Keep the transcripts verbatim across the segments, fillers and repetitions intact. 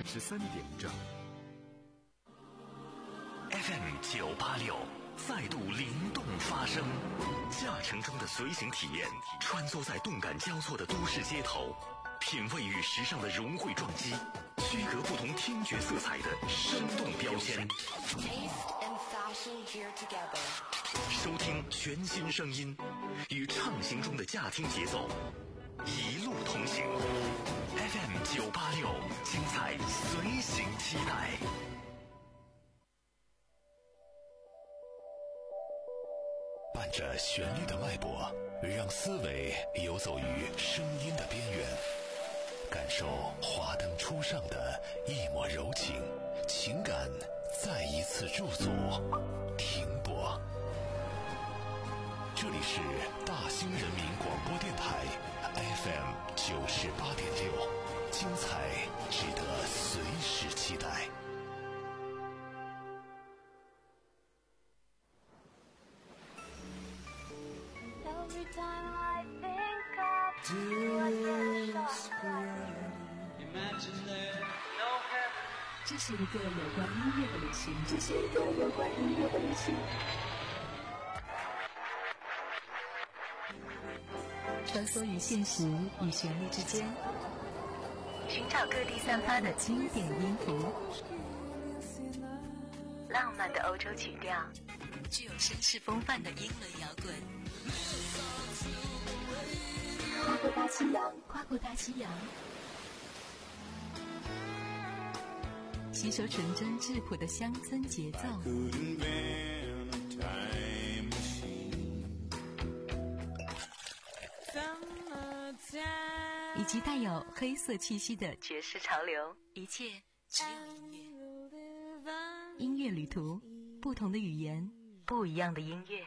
十三点整。 F M 九八六再度灵动发声，驾乘中的随行体验，穿梭在动感交错的都市街头，品味与时尚的融汇撞击，区隔不同听觉色彩的生动标签。收听全新声音，与畅行中的驾听节奏，一路同行。F M 九八六，精彩随行期待。伴着旋律的脉搏，让思维游走于声音的边缘，感受华灯初上的一抹柔情，情感再一次驻足停泊。这里是大兴人民广播电台 F M 九十八点六，精彩值得随时期待。 Every time I think of you, I get a shock. Imagine there's no heaven. 这是一个有关音乐的旅行，这是一个有关音乐的旅行。穿梭于现实与旋律之间，寻找各地散发的经典音符，浪漫的欧洲曲调，具有绅士风范的英伦摇滚。跨过大西洋，跨过大西洋，吸收纯真质朴的乡村节奏，以及带有黑色气息的爵士潮流，一切只有音乐。音乐旅途，不同的语言，不一样的音乐。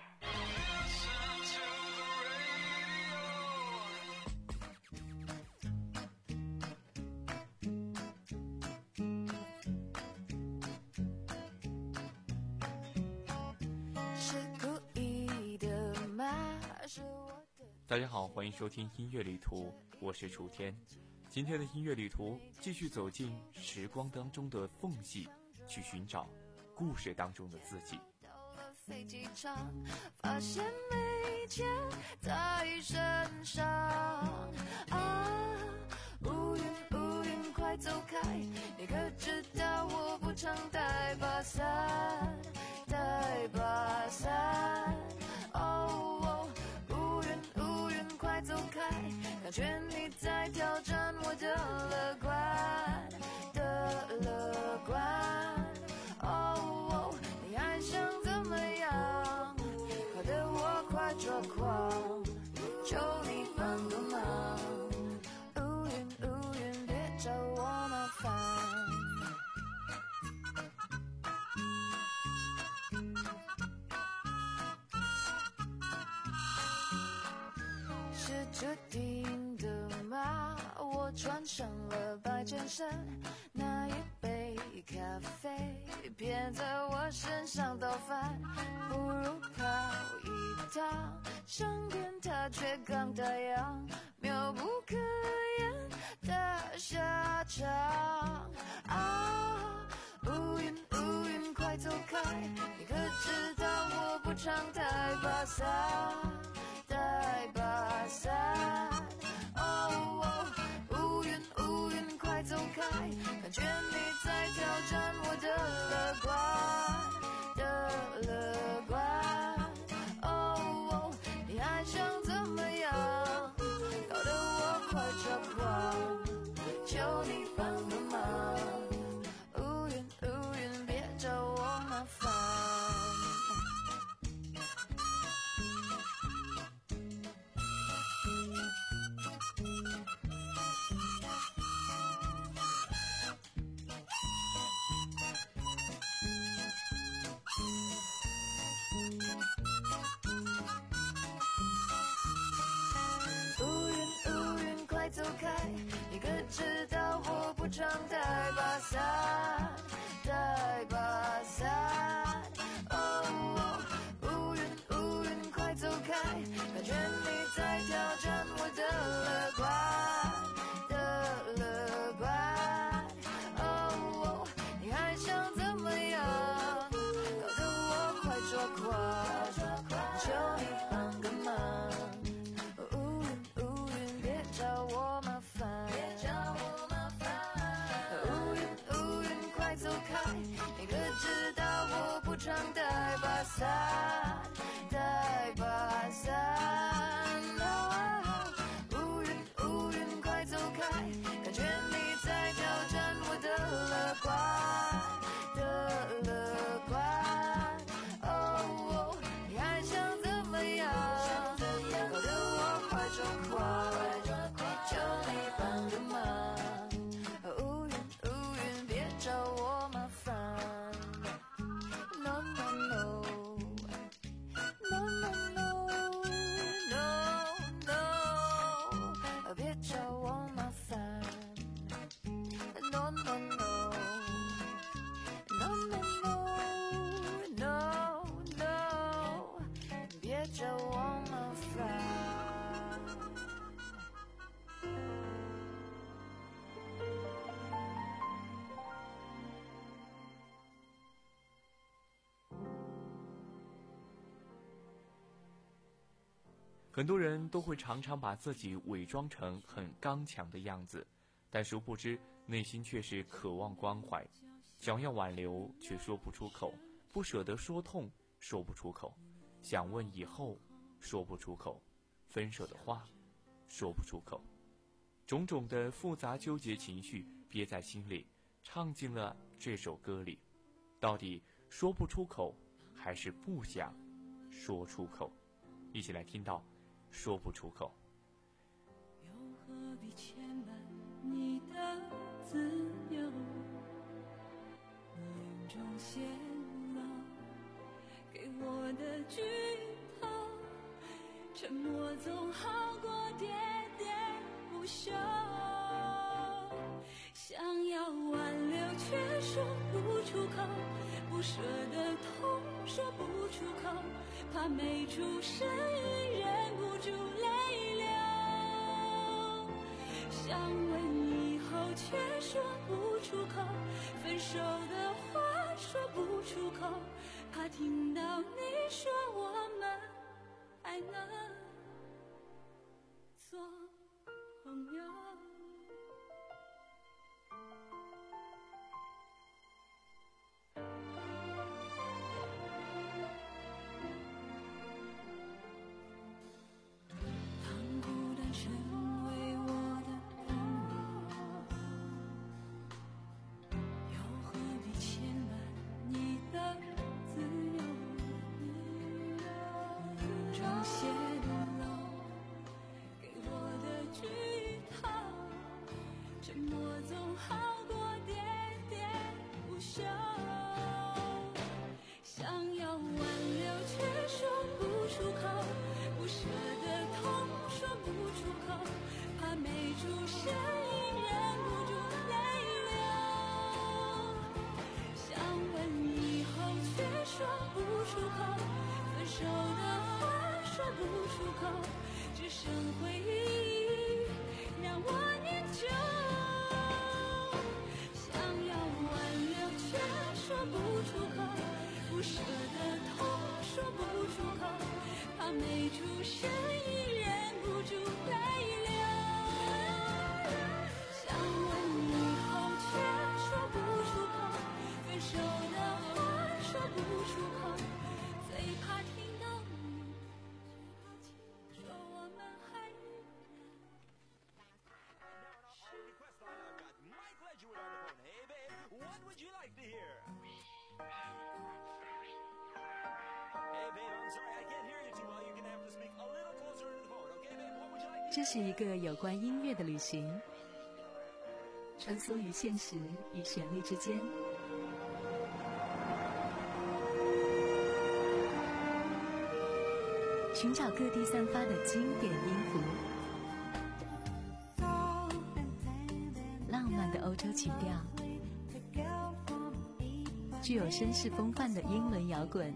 大家好，欢迎收听音乐旅途，我是楚天。今天的音乐旅途继续走进时光当中的缝隙，去寻找故事当中的自己。 飞机场发现没钱在身上啊，乌云乌云快走开，你可知道我不常带把伞，带把伞哦，乌云乌云快走开，感觉你在挑战我的乐观的乐观哦，你还想怎么样？搞得我快抓狂，求你帮个忙，乌云乌云别找我麻烦。是注定的吗？我穿上了白衬衫，那一杯咖啡别在我身上倒翻，不如跑一趟，上天它却刚打烊，妙不可言的下场啊！乌云乌云快走开，你可知道我不常带把伞，带把伞哦，乌云乌云快走开，感觉你在挑战我的乐观的乐观哦，你还想怎么样？搞得我快抓狂，求你帮个忙，乌云乌云别找我麻烦。走开，你可知道我不常带把伞，带把伞哦，乌云乌云快走开，感觉你在挑战我的乐观的乐观哦， 很多人都会常常把自己伪装成很刚强的样子，但殊不知内心却是渴望关怀，想要挽留却说不出口，不舍得说痛说不出口，想问以后说不出口，分手的话说不出口，种种的复杂纠结情绪憋在心里，唱进了这首歌里。到底说不出口还是不想说出口？一起来听到说不出口。 又何必牵绊你的自由，眼中泄露给我的剧透，沉默总好过喋喋不休，想要挽留却说不出口，不舍得痛说不出口，怕没出声音忍不住泪流，想问以后却说不出口，分手的话说不出口，怕听到你说我们还能做朋友。只剩回忆让我念旧，想要挽留却说不出口，不舍得痛说不出口，怕没出声音忍不住泪流，想问以后却说不出口，分手的话说不出口，最怕听到你说我们还这是一个有关音乐的旅行，穿梭于现实与旋律之间，寻找各地散发的经典音符，浪漫的欧洲曲调，具有绅士风范的英伦摇滚，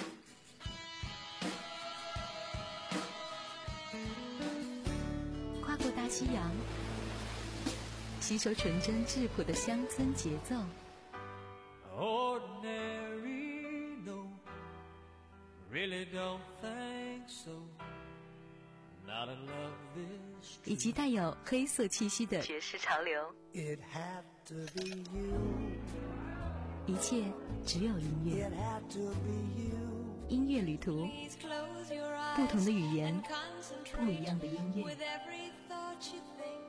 跨过大西洋，吸收纯真质朴的乡村节奏， Ordinary, no, really don't think so. Not in love this 以及带有黑色气息的爵士潮流。 It had to be you. 一切只有音乐。 It had to be you. 音乐旅途， Please close your eyes 不同的语言， and concentrate 不一样的音乐。 with every thought you think.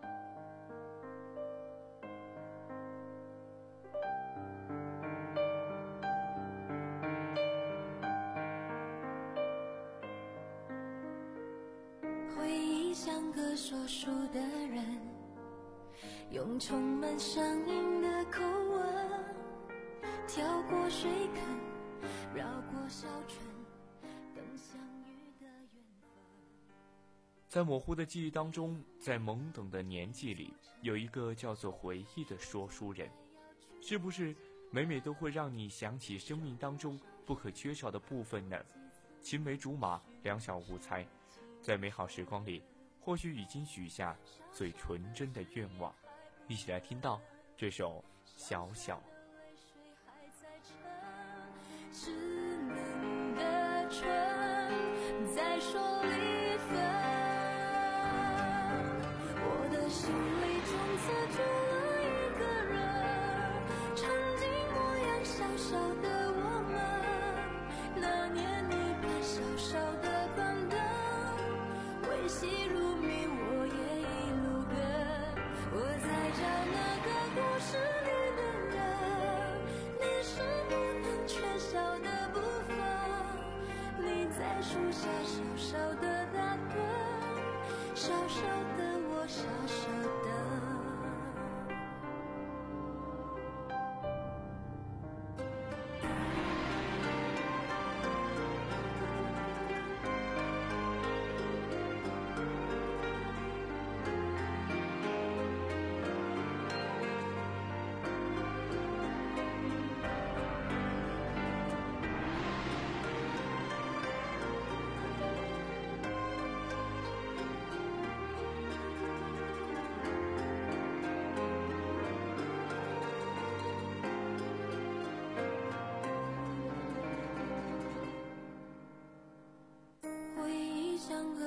回忆像个说书的人，用充满声音的口吻，跳过水坑，绕过小村，等相遇的缘分。 在模糊的记忆当中，在懵懂的年纪里，有一个叫做回忆的说书人，是不是每每都会让你想起生命当中不可缺少的部分呢？青梅竹马，两小无猜，在美好时光里，或许已经许下最纯真的愿望。一起来听到这首小小。 稚嫩的唇在说里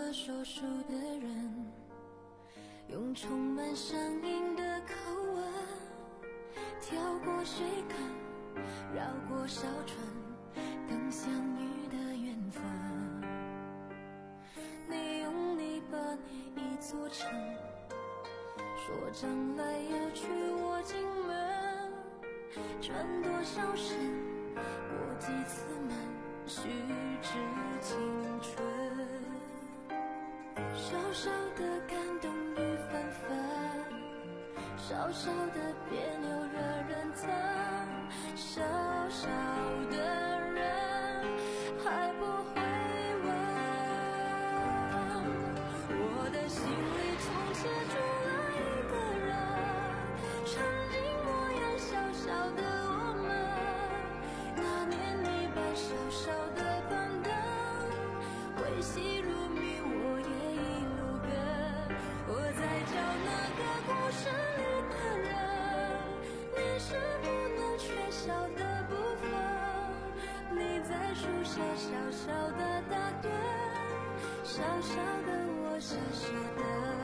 个说书的人，用充满乡音的口吻，跳过水坑，绕过小船，等相遇的缘分。你用泥巴捏一座城，说将来要娶我进门，转多少身，过几次门，虚掷青春。小小的感动雨纷纷，小小的别扭惹人疼，小小的人还不会问。我的心里从此住了一个人，曾经模样小小的我们，那年你把小小的板凳维系如谜，我也一路跟。我在教那个故事里的人，你是不能缺少的部分。你在树下小小的打盹，小小的我小小的。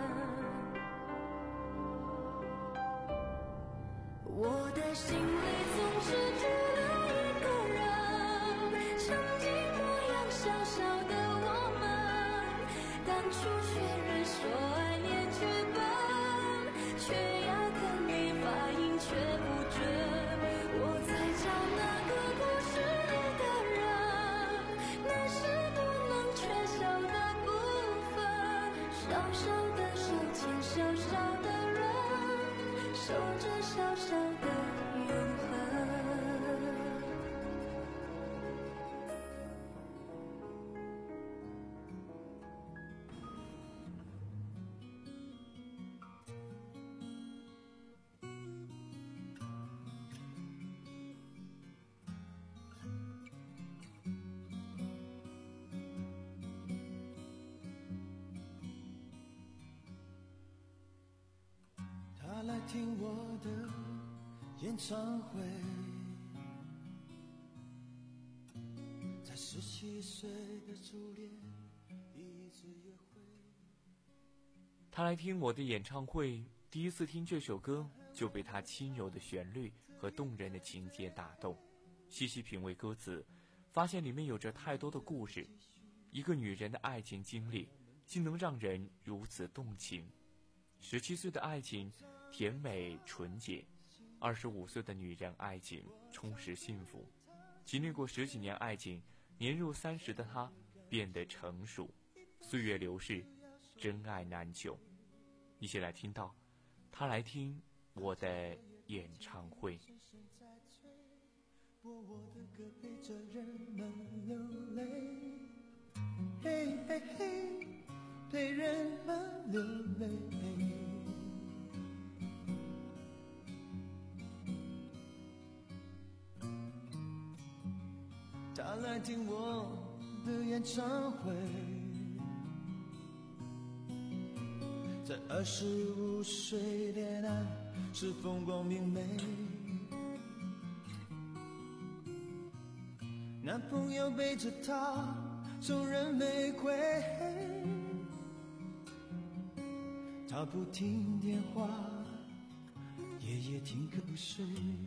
我的心里总是住了一个人，曾经模样小小的我们，当初却认说爱也剧本，却要跟你发音却不准。我在教那个故事里的人，那是不能缺少的部分。小小的手牵小小的人，守着小小的永恒。 他来听我的演唱会，在十七岁的初恋第一次约会。 他来听我的演唱会，第一次听这首歌就被他轻柔的旋律和动人的情节打动，细细品味歌词，发现里面有着太多的故事。一个女人的爱情经历竟能让人如此动情。十七岁的爱情甜美纯洁，二十五岁的女人爱情充实幸福。经历过十几年爱情，年入三十的她变得成熟。岁月流逝，真爱难求。一起来听到他来听我的演唱会。 播我的歌陪着人们流泪，嘿嘿嘿，陪人们流泪。他来听我的演唱会，在二十五岁恋爱是风光明媚，男朋友背着她送人玫瑰，她不听电话，夜夜听瞌睡。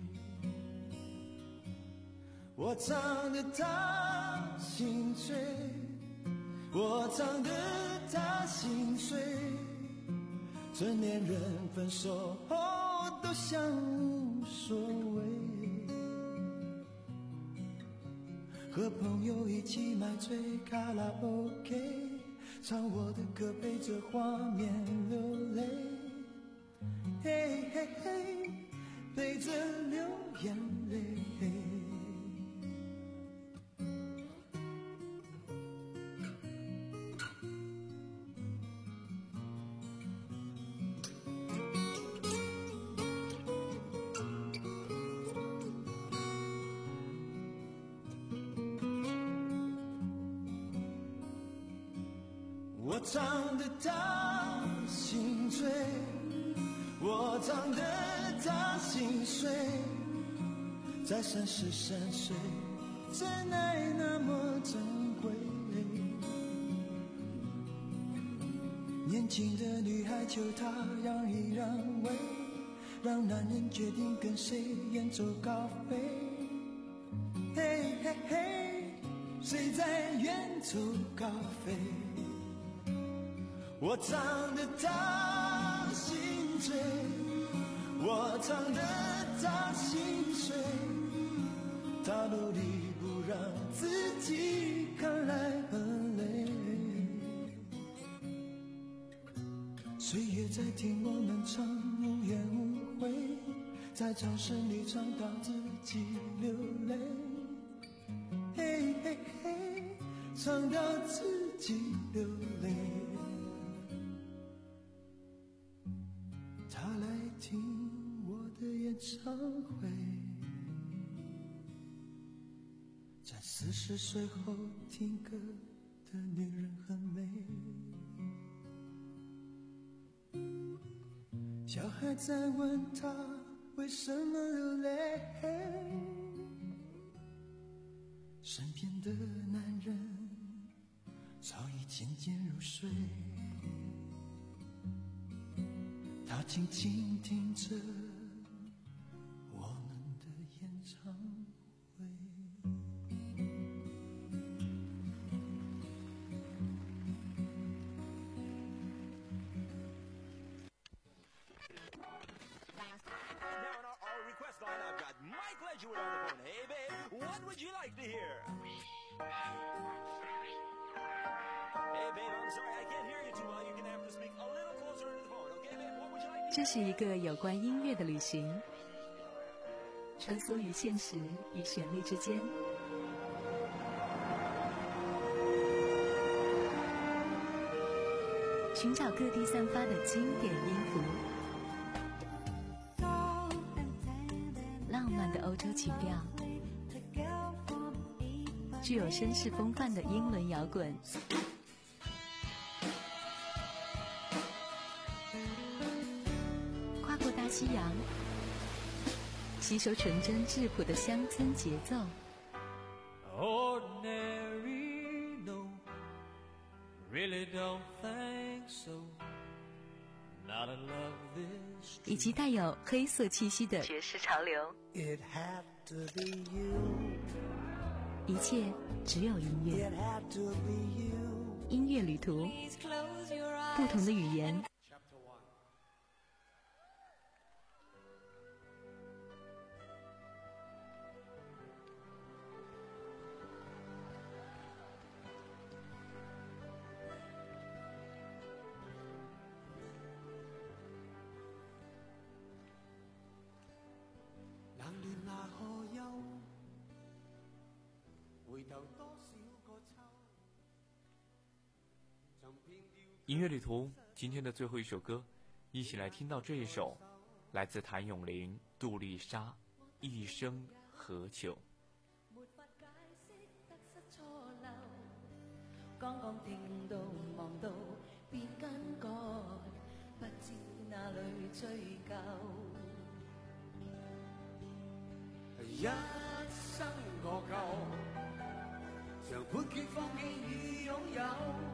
我唱得她心醉，我唱得她心碎，成年人分手后都像无所谓，和朋友一起买醉卡拉 OK， 唱我的歌陪着画面流泪，嘿嘿嘿，陪着流眼泪。我唱得她心醉，我唱得她心碎，在三十三岁，真爱那么珍贵， 轻的女孩求他让一让位，让男人决定跟谁远走高飞。嘿嘿嘿，谁在远走高飞？我唱得他心醉，我唱得他心碎，他努力不让自己看来很累。岁月在听我们唱无怨无悔，在掌声里唱到自己流泪。嘿嘿嘿，唱到自己流泪。他来听我的演唱会，在四十岁后听歌的女人很美。小孩在问他为什么流泪，身边的男人早已渐渐入睡，他静静听着我们的演唱会。 这是一个有关音乐的旅行，穿梭于现实与旋律之间，寻找各地散发的经典音符，浪漫的欧洲情调，具有绅士风范的英伦摇滚，跨过大西洋，吸收纯真质朴的乡村节奏。 Ordinary, no, really don't think so. Not a love this. 以及带有黑色气息的爵士潮流。 It had to be you. 一切只有音乐。 It had to be you. 音乐旅途，不同的语言。 冷暖那可休，回頭多少個秋。 音乐旅途今天的最后一首歌，一起来聽到這一首來自譚詠麟、杜麗莎，一生何求。 沒法解釋得失錯漏，剛剛聽到望到便更改，不知哪裏追究。 一生何求，常判決放棄與擁有，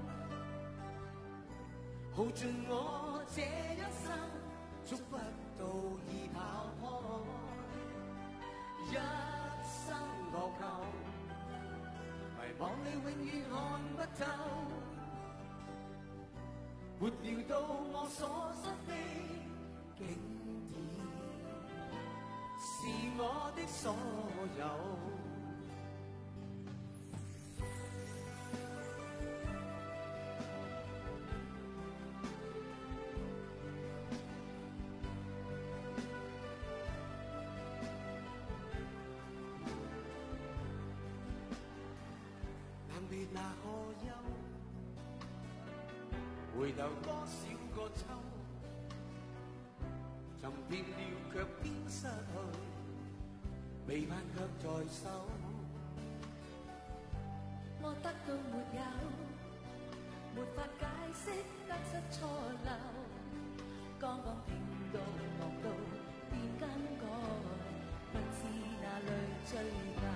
耗盡我這一生，捉不到已跑開。一生何求，迷惘你永遠看不透，沒料到我所失的竟是我的所有。冷冽那可休，回頭多少個秋，尋遍了卻偏失去。未盼卻在手， 我得到沒有，沒法解釋得失錯漏，剛剛聽到望到便更改，不知哪裏追究。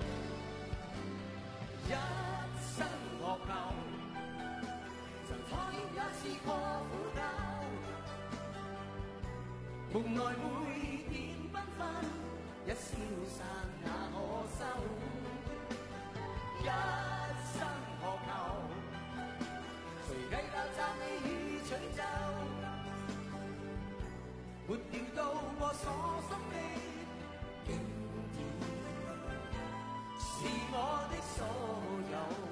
一生何求，曾拖蓬萊每點繽紛，一消散那可收，一生何求？誰計較讚美與取咒？沒料到我所心的經典，是我的所有。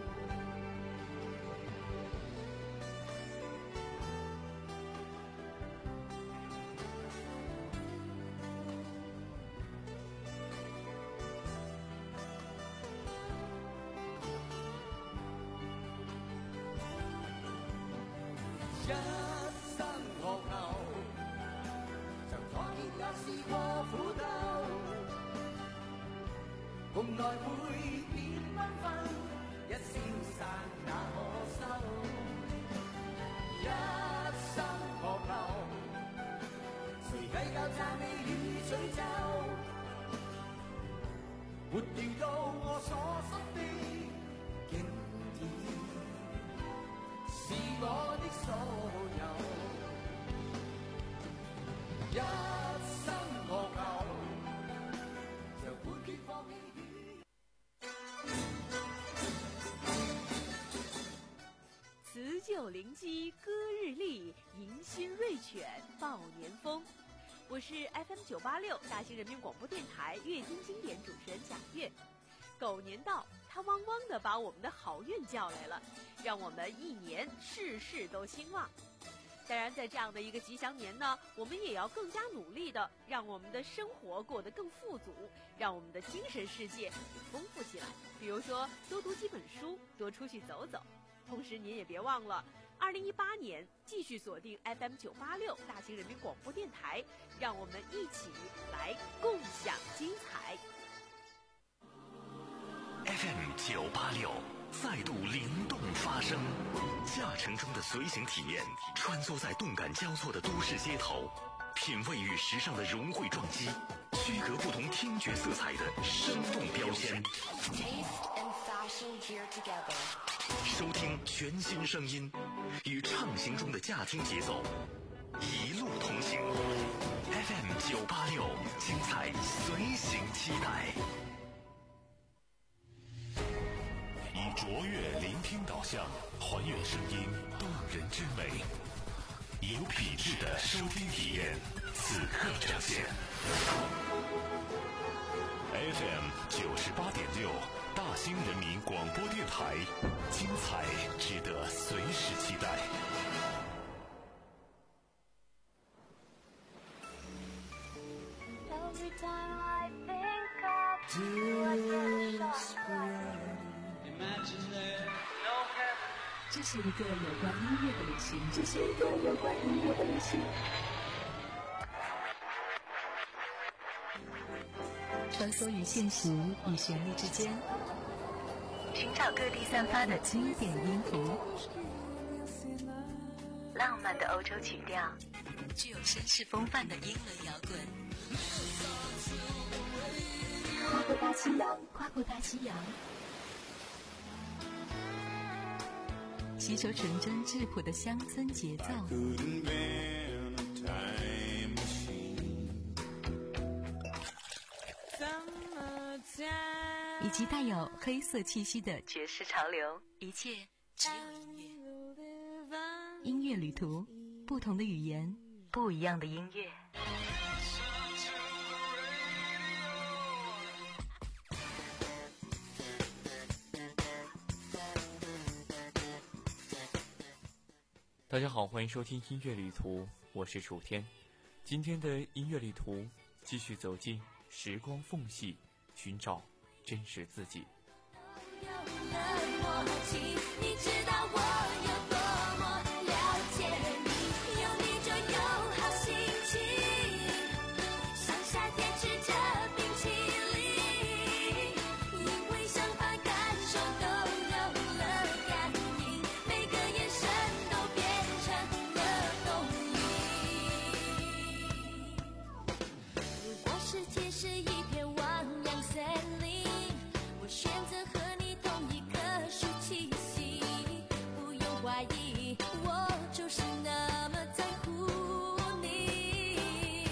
一生何求？曾妥協也試過苦鬥，蓬萊每點繽紛，一消散那可收？一生何求？誰計較讚美與取咒？沒料到我所失的經典，是我的所有。一生何求？就會決放棄與辞舊靈機歌日麗，迎新瑞犬報年風。我是 F M 九八六大型人民廣播電台粵聽經典主持人賈月。狗年到，它汪汪地把我們的好運叫來了，讓我們一年事事都興旺。當然，在這樣的一個吉祥年呢，我們也要更加努力的，讓我們的生活過得更富足，讓我們的精神世界也豐富起來。比如說，多讀幾本書，多出去走走。同時，您也別忘了，二零一八年繼續鎖定 F M 九八六大型人民廣播電台，讓我們一起來共享精彩。 F M 九八六再度靈動發聲，駕乘中的隨行體驗，穿梭在動感交錯的都市街頭，品味與時尚的融匯撞擊，區隔不同聽覺色彩的生動標籤。收聽全新聲音，與暢行中的駕聽節奏，一路同行。F M 九八六，精彩隨行期待。以卓越聆聽導向，還原聲音動人之美，有品質的收聽體驗，此刻呈現。F M 九十八點六，大興人民廣播電台，精彩值得隨時期待。 Every time I think of you, I get Imagine there's no heaven. 这是一个有关音乐的旅行，这是一个有关音乐的旅行。穿梭于现实与旋律之间，寻找各地散发的经典音符，浪漫的欧洲曲调，具有绅士风范的英伦摇滚。跨过大西洋，跨过大西洋，吸收纯真质朴的乡村节奏。以及带有黑色气息的爵士潮流，一切只有音乐。音乐旅途，不同的语言，不一样的音乐。 大家好，欢迎收听音乐旅途，我是楚天。今天的音乐旅途继续走进时光缝隙，寻找真实自己。 有了默契，你知道我有多么了解你，有你就有好心情，像夏天吃着冰淇淋，因为想法感受都有了感应，每个眼神都变成了动力。如果世界是一片汪洋森林，我选择和你同一棵树栖息，不用怀疑，我就是那么在乎你。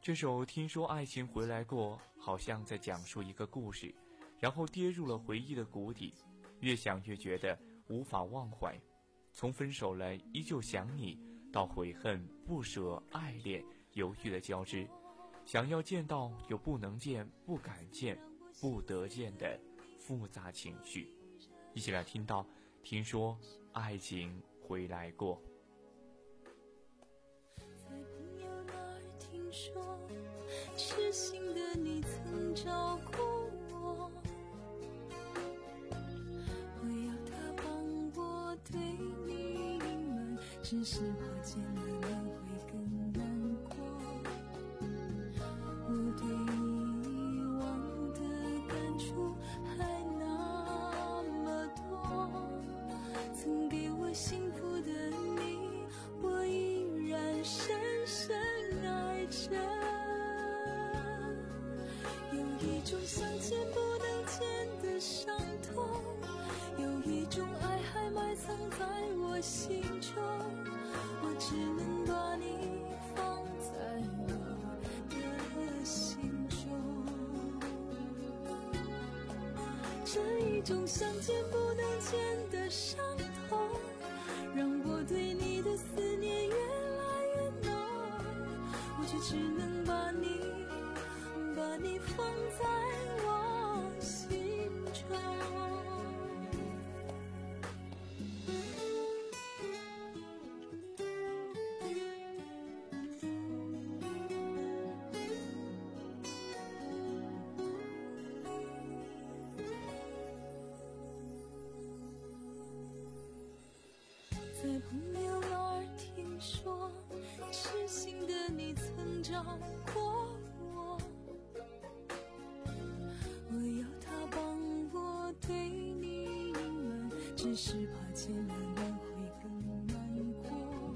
这首《听说爱情回来过》好像在讲述一个故事，然后跌入了回忆的谷底，越想越觉得无法忘怀。从分手了依旧想你，到悔恨不舍爱恋犹豫的交织，想要见到又不能见不敢见不得见的复杂情绪。一起来听到听说爱情回来过。 在朋友那儿听说，痴心的你曾找过我，我要他帮我对你隐瞒，只是怕见了面会更难过。我对遗忘的感触还那么多，曾给我幸福的你，我依然深深爱着。有一种想见不能见的伤痛，有一种爱还埋藏在我心中，我只能把你放在我的心中。这一种想见不能见的伤痛，让我对你的思念越来越浓，我却只能把你把你放在我心中。在朋友那儿听说，痴心的你曾找过我，我要他帮我对你隐瞒，只是怕见了面会更难过。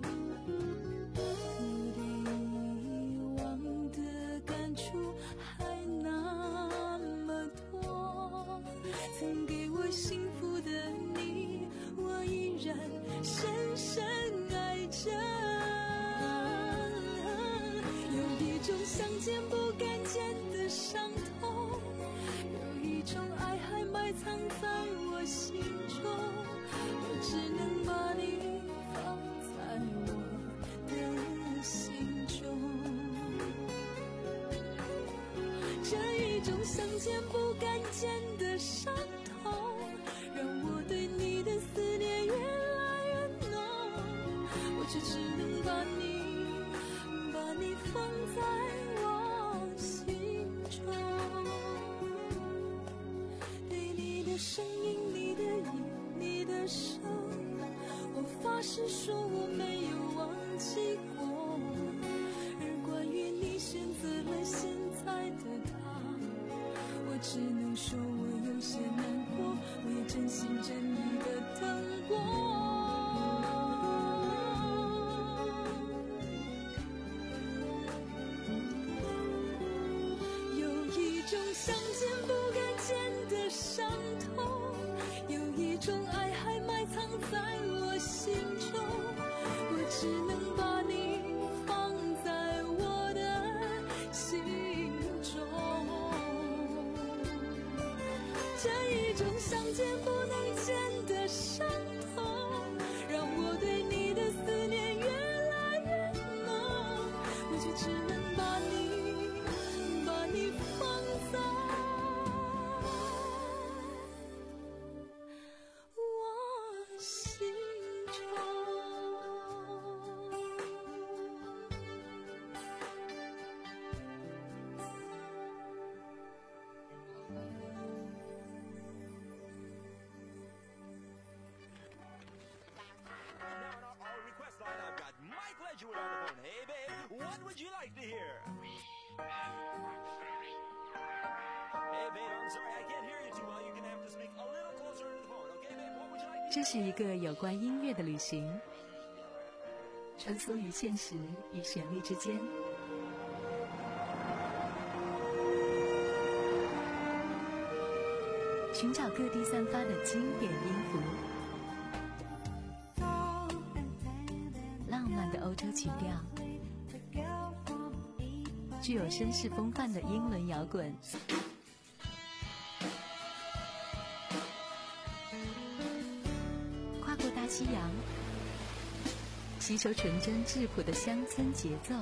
我对遗忘的感触还那么多，曾给我幸福的你，我依然深深爱着。有一种想见不敢见的伤痛，有一种爱还埋藏在我心中，我只能把你放在我的心中。这一种想见不敢见的伤痛，让我对你的思念越来越浓，我却只能把你把你放在我心中。对你的声音，你的影，你的声，我发誓说我没有忘记过。而关于你选择了现在的他，我只能说我有些难过，我也真心真意的等过。有一种想见不敢见的伤痛，有一种爱还埋藏在我心中，我只能把你放在我的心中。这一种想见不能见的伤痛，让我对你的思念越来越浓，我却只能把你把你放在我心中。 这是一个有关音乐的旅行，穿梭于现实与旋律之间，寻找各地散发的经典音符，浪漫的欧洲曲调， 具有绅士风范的英伦摇滚。跨过大西洋，吸收纯真质朴的乡村节奏。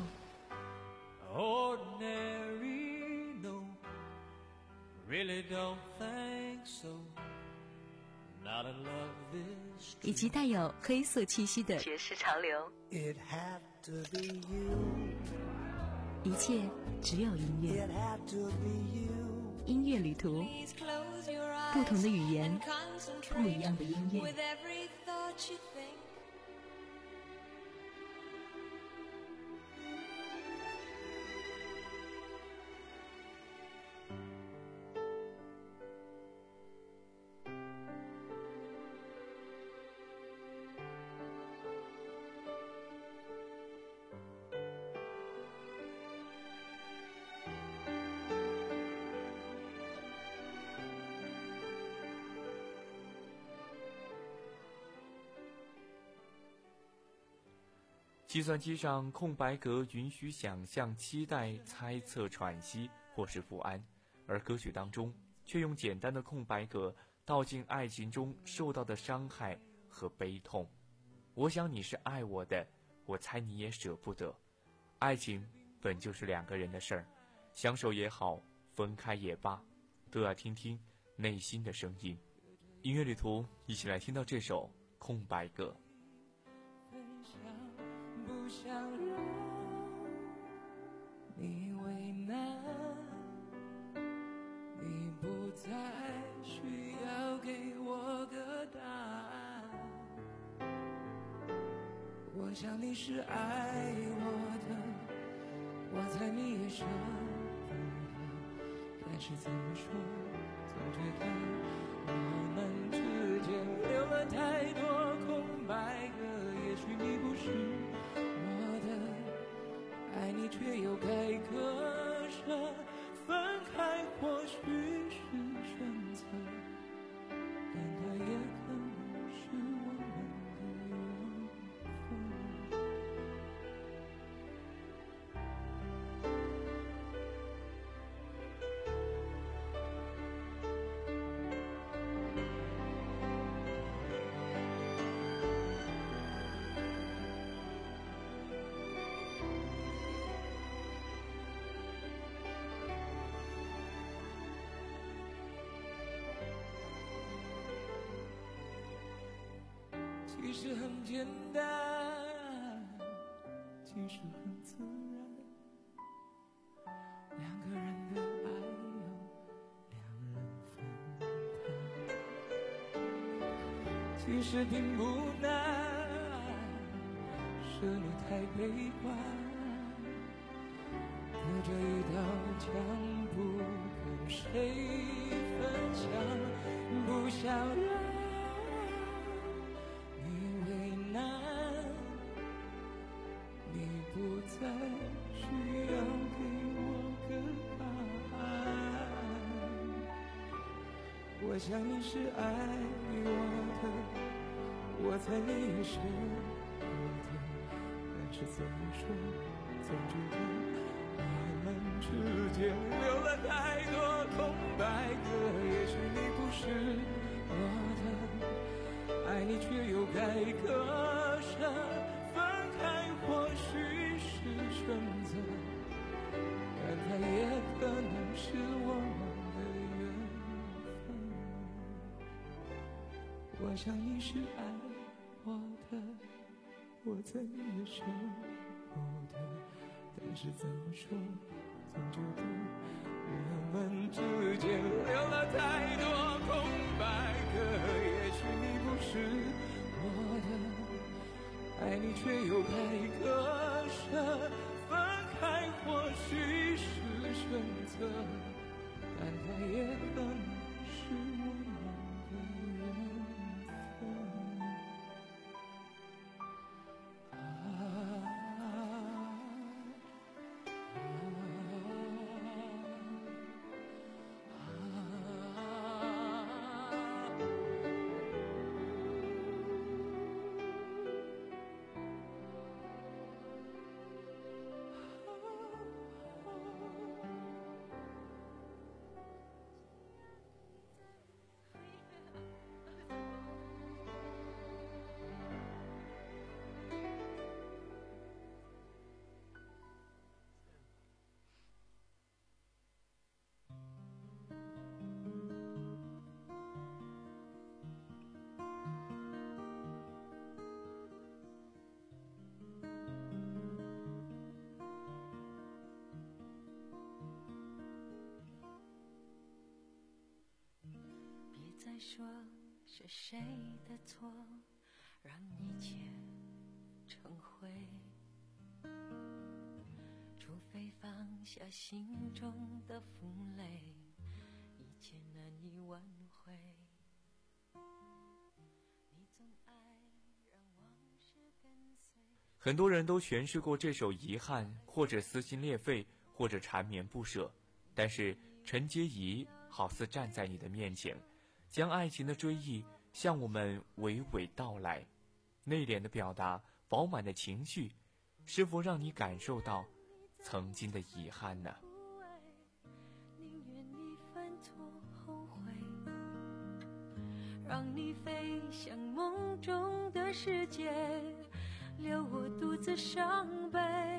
Ordinary, no, really don't think so. Not in love this 以及带有黑色气息的爵士潮流。 It had to be you. 一切只有音乐。 It had to be you. 音乐旅途，不同的语言，不一样的音乐。 With every thought you think. 计算机上空白格允许想象、期待、猜测、喘息或是不安，而歌曲当中却用简单的空白格道尽爱情中受到的伤害和悲痛。我想你是爱我的，我猜你也舍不得。爱情本就是两个人的事儿，相守也好，分开也罢，都要听听内心的声音。音乐旅途，一起来听到这首空白格。 不想让你为难，你不再需要给我个答案。我想你是爱我的，我猜你也舍不得，但是怎么说，总觉得我们之间留了太多空白格，也许你不是爱你却又该割舍，分开或许是选择，但它也可能是我们的缘分。其实很简单，其实很自然，两个人的爱由两人分担。其实并不难，是你太悲观，隔着一道墙不跟谁分享，不想让不再需要给我个答案。我想你是爱我的，我猜你也舍不得，但是怎么说，总觉得我们之间留了太多空白格。也许你不是我的，爱你却又该割舍，分开或许选择，但它也可能是我们的缘分。我想你是爱我的，我猜你也舍不得，但是怎么说，总觉得我们之间留了太多空白格。也许你不是我的，爱你却又该割舍，分开或许是选择，但它也可能是我们的缘分。啊说是谁的错，让一切成灰，除非放下心中的负累，一切难以挽回。你总爱让往事跟随。 很多人都诠释过这首遗憾，或者撕心裂肺，或者缠绵不舍，但是陈洁仪好似站在你的面前，将爱情的追忆向我们娓娓道来，内敛的表达，饱满的情绪，是否让你感受到曾经的遗憾呢？ 宁愿你犯错后悔，让你飞向梦中的世界，留我独自伤悲。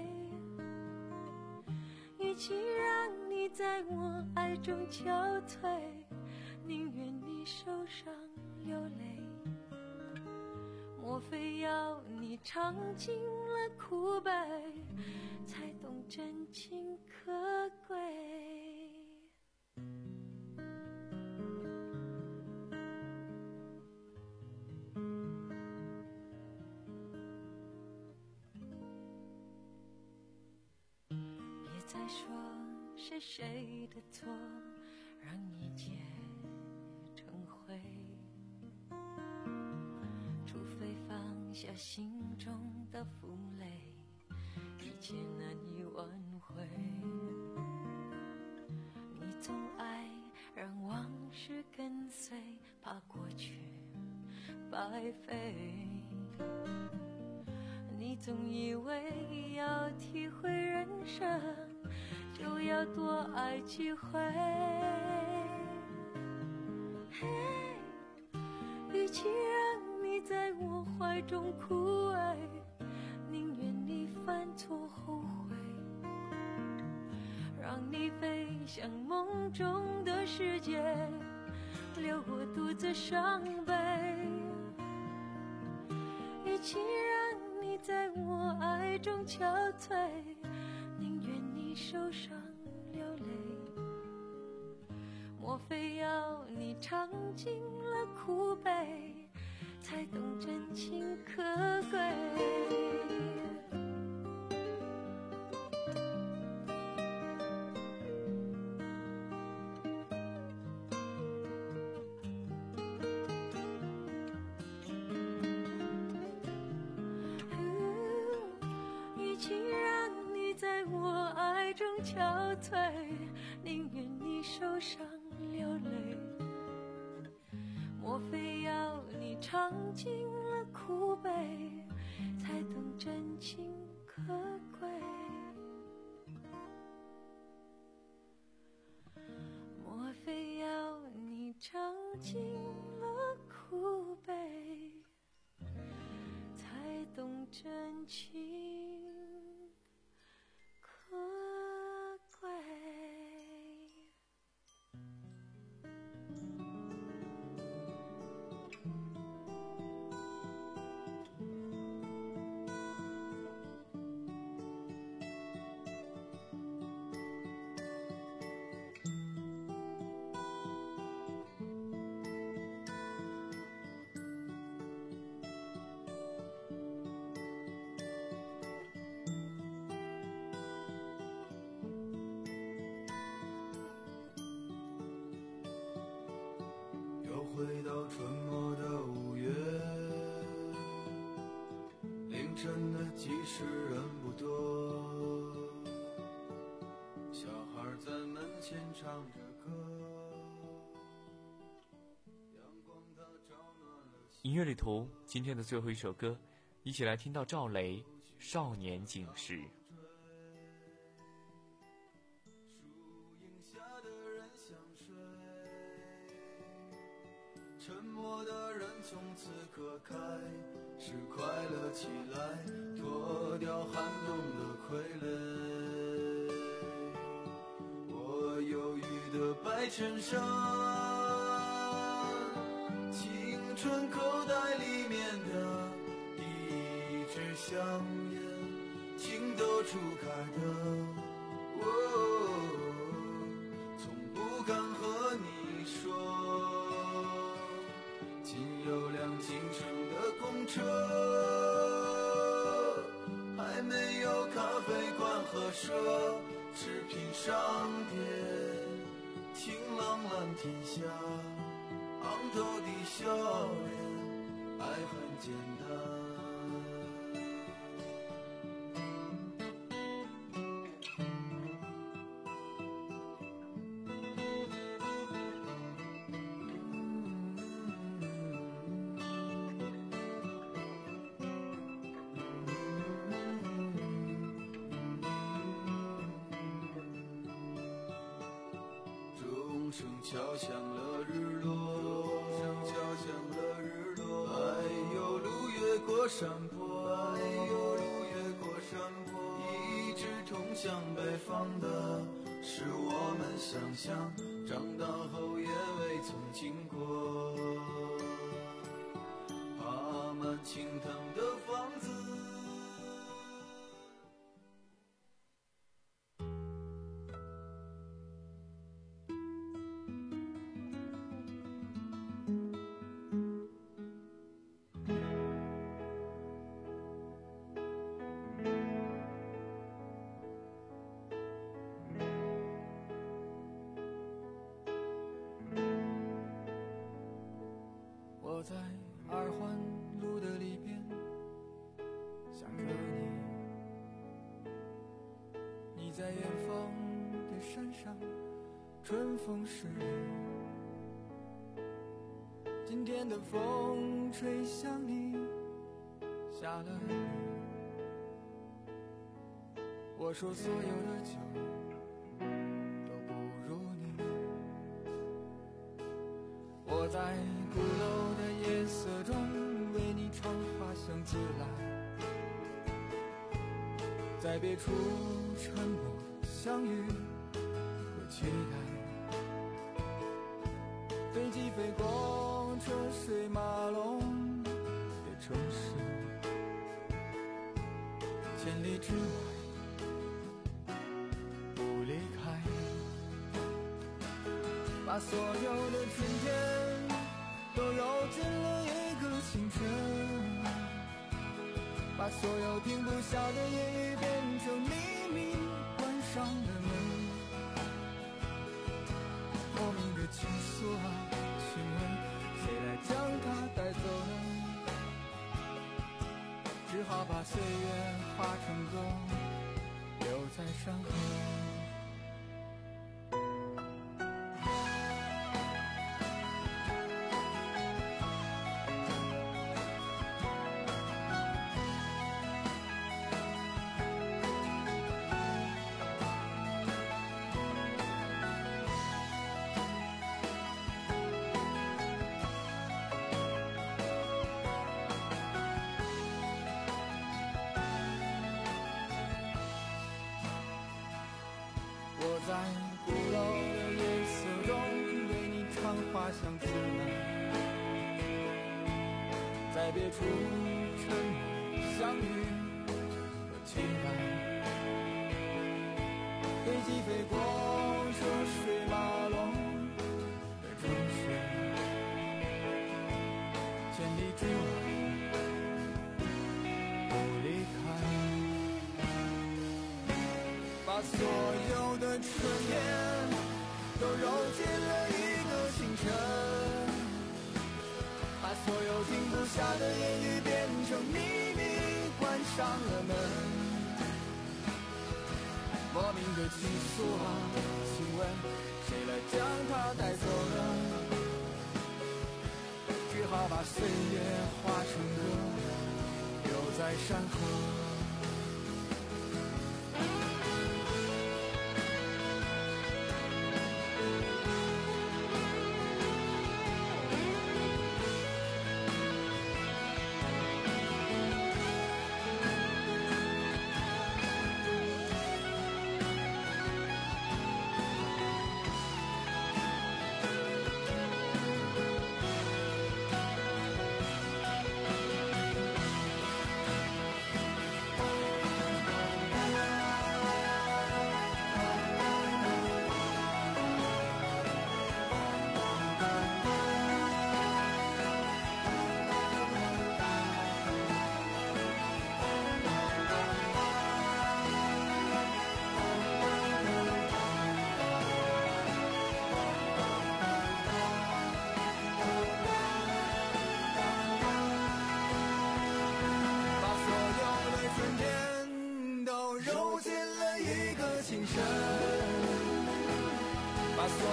与其让你在我爱中憔悴，宁愿你受伤流泪。莫非要你尝尽了苦悲，才懂真情可贵？别再说是谁的错，让一切成灰，除非放下心中的负累，一切难以挽回。你总爱让往事跟随，怕过去白费。你总以为要体会人生，就要多爱几回。与其让你在我怀中枯萎，宁愿你犯错后悔，让你飞向梦中的世界，留我独自伤悲。与其让你在我爱中憔悴，宁愿你受伤流泪。莫非要你尝尽了苦悲，才懂真情可贵？与其让你在我爱中憔悴，宁愿你受伤流泪。莫非要你尝尽了苦悲，才懂真情可贵？莫非要你尝尽了苦悲，才懂真情可贵？ 回到春末的五月，凌晨的集市人不多，小孩在门前唱着歌，阳光它照暖了音乐旅途今天的最后一首歌，一起来听到赵雷《少年锦时》。 沉默的人从此刻开始快乐起来，脱掉寒冬的傀儡。我忧郁的白衬衫，青春口袋里面的一支香烟，情窦初开的我，从不敢和你说。 天下，昂头的笑脸，爱很简单。钟声敲响了日落，钟声敲响了日落。哎呦，路越过山坡，哎呦，路越过山坡。一直通向北方的，是我们想象，长大后也未曾经过。爬满青藤的房子。我在二环路的里边想着你，你在远方的山上，春风十里。今天的风吹向你，下了雨。我说所有的酒都不如你。我在鼓楼的夜色中为你唱花香自来，在别处沉默相遇和期待。飞机飞过车水马龙的城市，千里之外不离开，把所有的春天都揉进了一个清晨，把所有停不下的言语变成秘密，关上了门。莫名的情愫啊，请问谁来将它带走呢？只好把岁月化成歌，留在山河。我在鼓楼的夜色中为你唱花香自来，在别处沉默相遇和期待。飞机飞过车水马龙的城市，千里之外不离开。把所有的春天都揉进了一个清晨，把所有停不下的言语变成秘密，关上了门。莫名的情愫啊，请问谁来将它带走呢？只好把岁月化成歌，留在山河。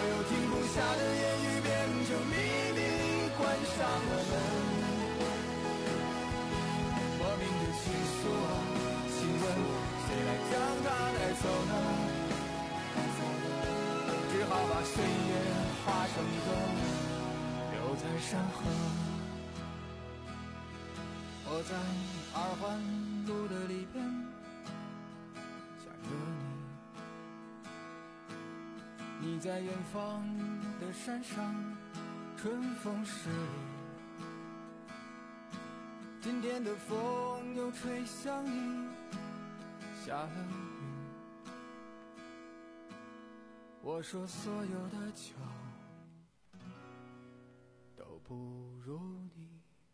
有停不下的言语变成秘密，关上了门。莫名的情愫啊，请问谁来将它带走呢？只好把岁月化成歌，留在山河。我在二环路的里边想着你，你在远方的山上，春风十里。今天的风又吹向你，下了雨。我说所有的酒都不如你。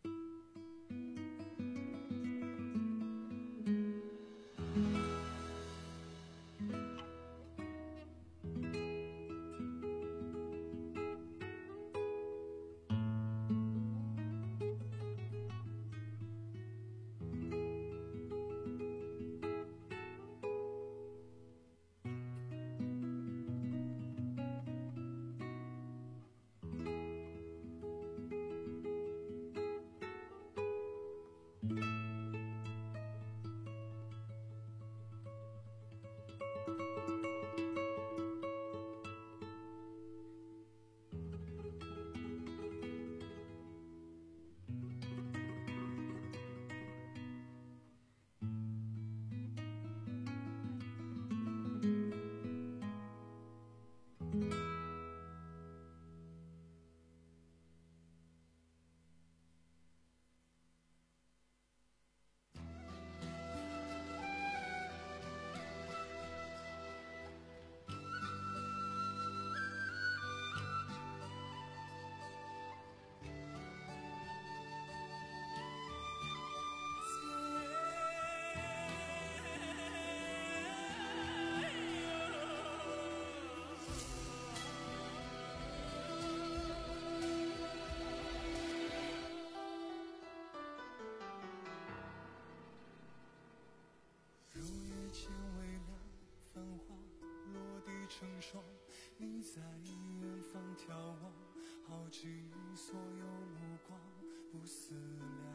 成双，你在远方眺望，耗尽所有目光，不思量，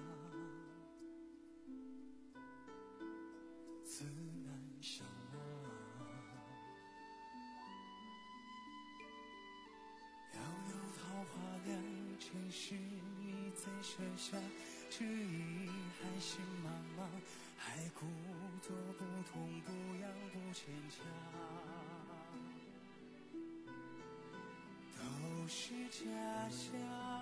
自难相忘。遥遥桃花凉，前世已在设下，这一海心茫茫，还故作不痛不痒不牵强。都是假象。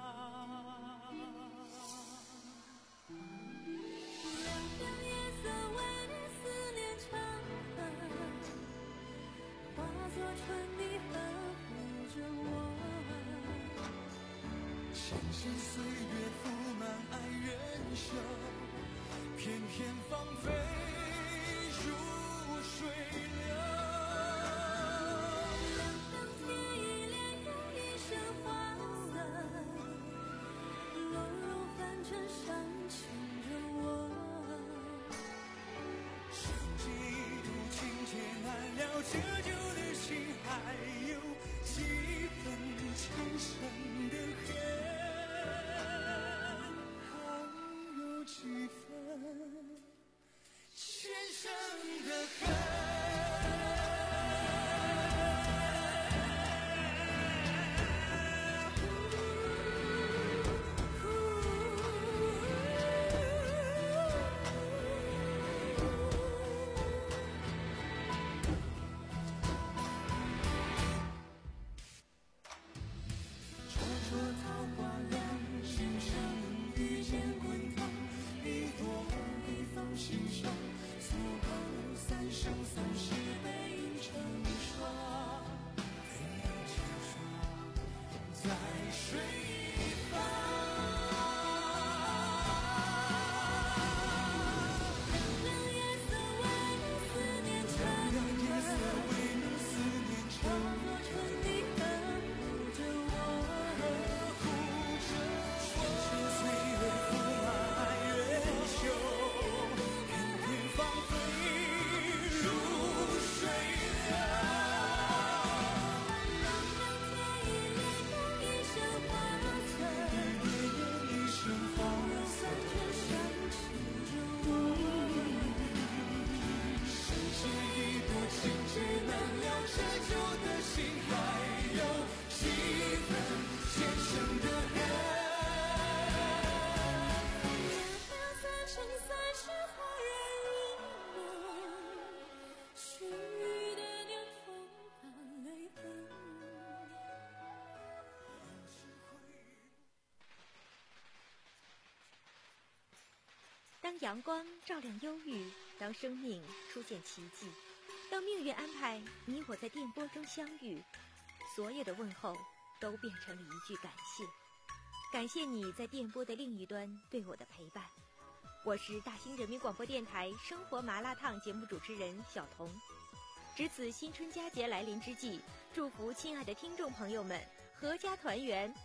凉凉夜色为你思念长河，化作春泥呵护着我。 千山岁月铺满爱怨愁，偏偏芳菲如水流。这旧的心还有几分前生的恨，还有几分前生的恨。 阳光照亮忧郁，当生命出现奇迹，当命运安排你我在电波中相遇，所有的问候都变成了一句感谢。感谢你在电波的另一端对我的陪伴。我是大兴人民广播电台生活麻辣烫节目主持人小彤。值此新春佳节来临之际，祝福亲爱的听众朋友们阖家团圆，